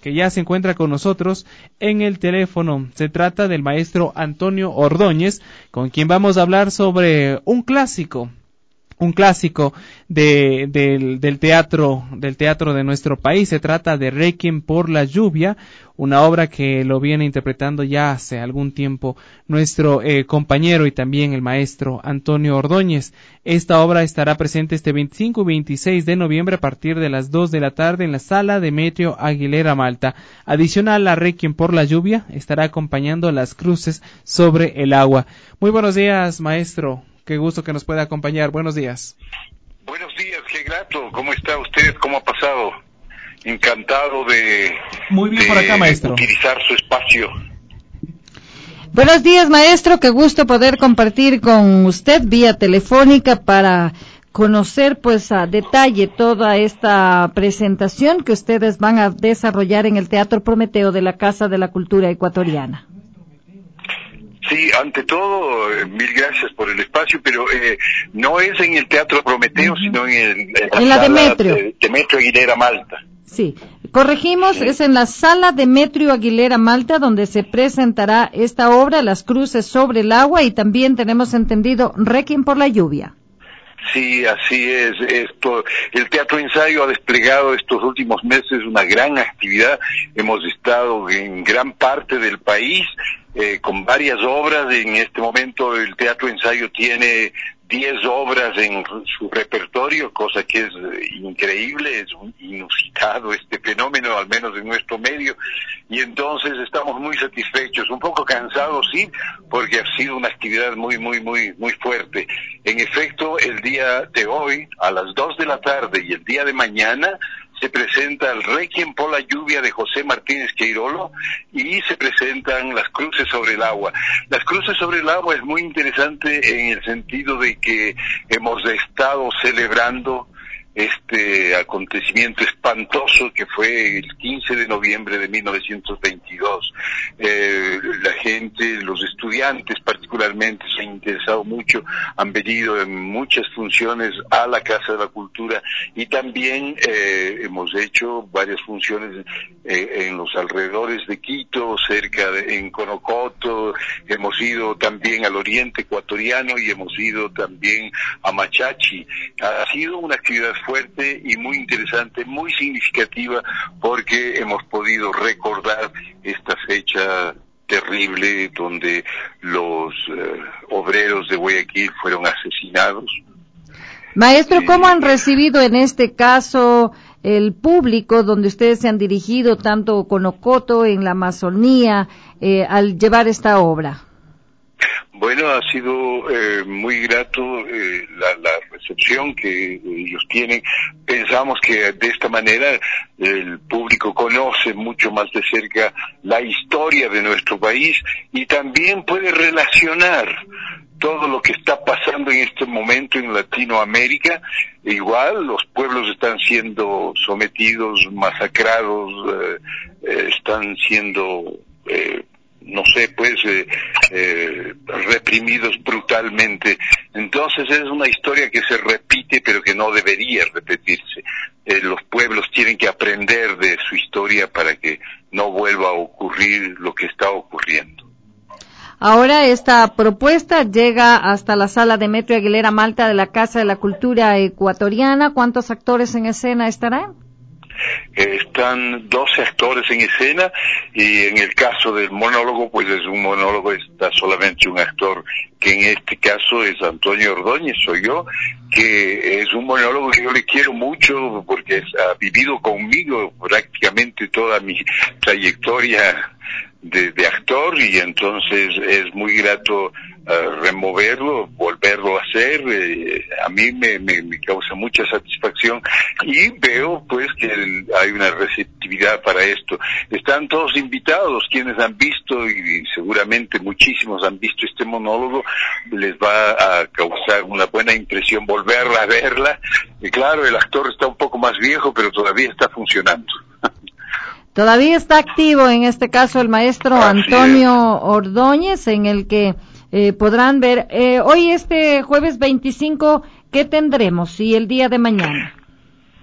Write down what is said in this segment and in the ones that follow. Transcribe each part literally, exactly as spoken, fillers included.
que ya se encuentra con nosotros en el teléfono. Se trata del maestro Antonio Ordóñez, con quien vamos a hablar sobre un clásico, un clásico de, del, del teatro, del teatro de nuestro país. Se trata de Requiem por la lluvia, una obra que lo viene interpretando ya hace algún tiempo nuestro eh, compañero y también el maestro Antonio Ordóñez. Esta obra estará presente este veinticinco y veintiséis de noviembre a partir de las dos de la tarde en la sala Demetrio Aguilera Malta. Adicional a Requiem por la lluvia, estará acompañando Las Cruces sobre el agua. Muy buenos días, maestro. Qué gusto que nos pueda acompañar. Buenos días. Buenos días, qué grato. ¿Cómo está usted? ¿Cómo ha pasado? Encantado de, Muy bien de por acá, maestro. utilizar su espacio. Buenos días, maestro. Qué gusto poder compartir con usted vía telefónica para conocer pues a detalle toda esta presentación que ustedes van a desarrollar en el Teatro Prometeo de la Casa de la Cultura Ecuatoriana. Sí, ante todo, eh, mil gracias por el espacio, pero eh, no es en el Teatro Prometeo, uh-huh. sino en, el, en la, en la sala Demetrio. de Demetrio Aguilera Malta. Sí, corregimos, sí. Es en la sala Demetrio Aguilera Malta donde se presentará esta obra, Las Cruces sobre el agua, y también tenemos entendido Requiem por la lluvia. Sí, así es. Esto, el Teatro Ensayo ha desplegado estos últimos meses una gran actividad. Hemos estado en gran parte del país eh, con varias obras. En este momento el Teatro Ensayo tiene diez obras en su repertorio, cosa que es increíble, es inusitado este fenómeno, al menos en nuestro medio, y entonces estamos muy satisfechos, un poco cansados, sí, porque ha sido una actividad muy, muy, muy, muy fuerte. En efecto, el día de hoy, a las dos de la tarde, y el día de mañana, se presenta el Requiem por la lluvia de José Martínez Queirolo y se presentan Las Cruces sobre el agua. Las Cruces sobre el agua es muy interesante en el sentido de que hemos estado celebrando este acontecimiento espantoso que fue el quince de noviembre de mil novecientos veintidós. Eh, la gente, los estudiantes particularmente se han interesado mucho, han venido en muchas funciones a la Casa de la Cultura y también eh, hemos hecho varias funciones eh, en los alrededores de Quito, cerca de, en Conocoto, hemos ido también al oriente ecuatoriano y hemos ido también a Machachi. Ha sido una actividad fuerte y muy interesante, muy significativa, porque hemos podido recordar esta fecha terrible donde los eh, obreros de Guayaquil fueron asesinados. Maestro, ¿cómo han recibido en este caso el público donde ustedes se han dirigido, tanto Conocoto, en la Amazonía, eh, al llevar esta obra? Bueno, ha sido eh, muy grato eh, la, la recepción que eh, ellos tienen. Pensamos que de esta manera el público conoce mucho más de cerca la historia de nuestro país y también puede relacionar todo lo que está pasando en este momento en Latinoamérica. Igual los pueblos están siendo sometidos, masacrados, eh, eh, están siendo eh, no sé, pues, eh, eh, reprimidos brutalmente. Entonces es una historia que se repite, pero que no debería repetirse. Eh, los pueblos tienen que aprender de su historia para que no vuelva a ocurrir lo que está ocurriendo. Ahora esta propuesta llega hasta la sala Demetrio Aguilera Malta de la Casa de la Cultura Ecuatoriana. ¿Cuántos actores en escena estarán? Eh, están doce actores en escena y en el caso del monólogo, pues es un monólogo, está solamente un actor, que en este caso es Antonio Ordóñez, soy yo, que es un monólogo que yo le quiero mucho porque es, ha vivido conmigo prácticamente toda mi trayectoria de, de actor y entonces es muy grato uh, removerlo, volverlo a hacer. Eh, a mí me, me, me causa mucha satisfacción y veo pues que el, hay una receptividad para esto. Están todos invitados, quienes han visto y seguramente muchísimos han visto este monólogo, les va a causar una buena impresión volverla a verla. Y claro, el actor está un poco más viejo, pero todavía está funcionando. Todavía está activo en este caso el maestro Así Antonio es. Ordóñez, en el que eh, podrán ver eh, hoy este jueves veinticinco, ¿qué tendremos? Y el día de mañana.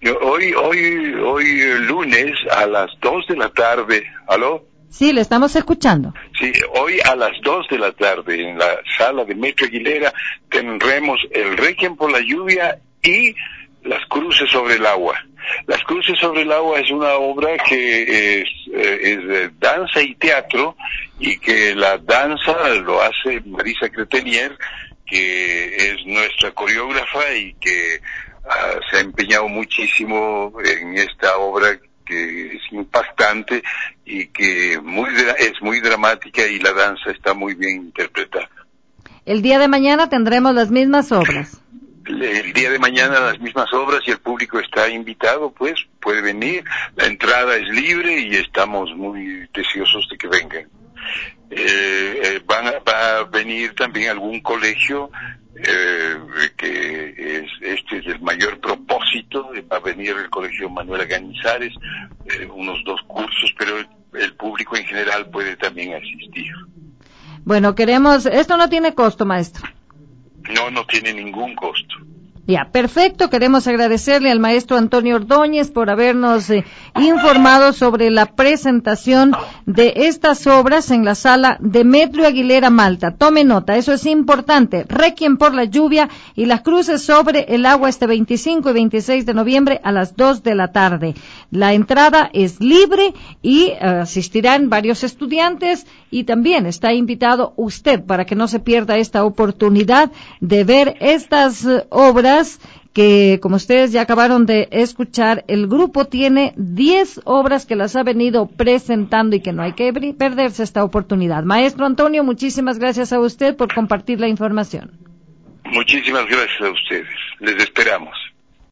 Yo, hoy, hoy, hoy lunes a las dos de la tarde, ¿aló? Sí, le estamos escuchando. Sí, hoy a las dos de la tarde en la sala de Metro Aguilera tendremos el Requiem por la lluvia y Las cruces sobre el agua. Las cruces sobre el agua es una obra que es, es de danza y teatro, y que la danza lo hace Marisa Cretenier, que es nuestra coreógrafa y que uh, se ha empeñado muchísimo en esta obra, que es impactante y que muy es muy dramática, y la danza está muy bien interpretada. El día de mañana tendremos las mismas obras. El día de mañana las mismas obras, y el público está invitado, pues puede venir, la entrada es libre y estamos muy deseosos de que vengan. Eh, eh, van a, va a venir también algún colegio, eh, que es, este es el mayor propósito, va a venir el colegio Manuela Cañizares, eh, unos dos cursos, pero el, el público en general puede también asistir. Bueno, queremos, esto no tiene costo, maestro. No, no tiene ningún costo. Ya, perfecto. Queremos agradecerle al maestro Antonio Ordóñez por habernos eh, informado sobre la presentación de estas obras en la sala de Metro Aguilera Malta. Tome nota, eso es importante. Requiem por la lluvia y Las cruces sobre el agua este veinticinco y veintiséis de noviembre a las dos de la tarde. La entrada es libre y uh, asistirán varios estudiantes, y también está invitado usted para que no se pierda esta oportunidad de ver estas uh, obras que, como ustedes ya acabaron de escuchar, el grupo tiene diez obras que las ha venido presentando y que no hay que perderse esta oportunidad. Maestro Antonio, muchísimas gracias a usted por compartir la información. Muchísimas gracias a ustedes. Les esperamos.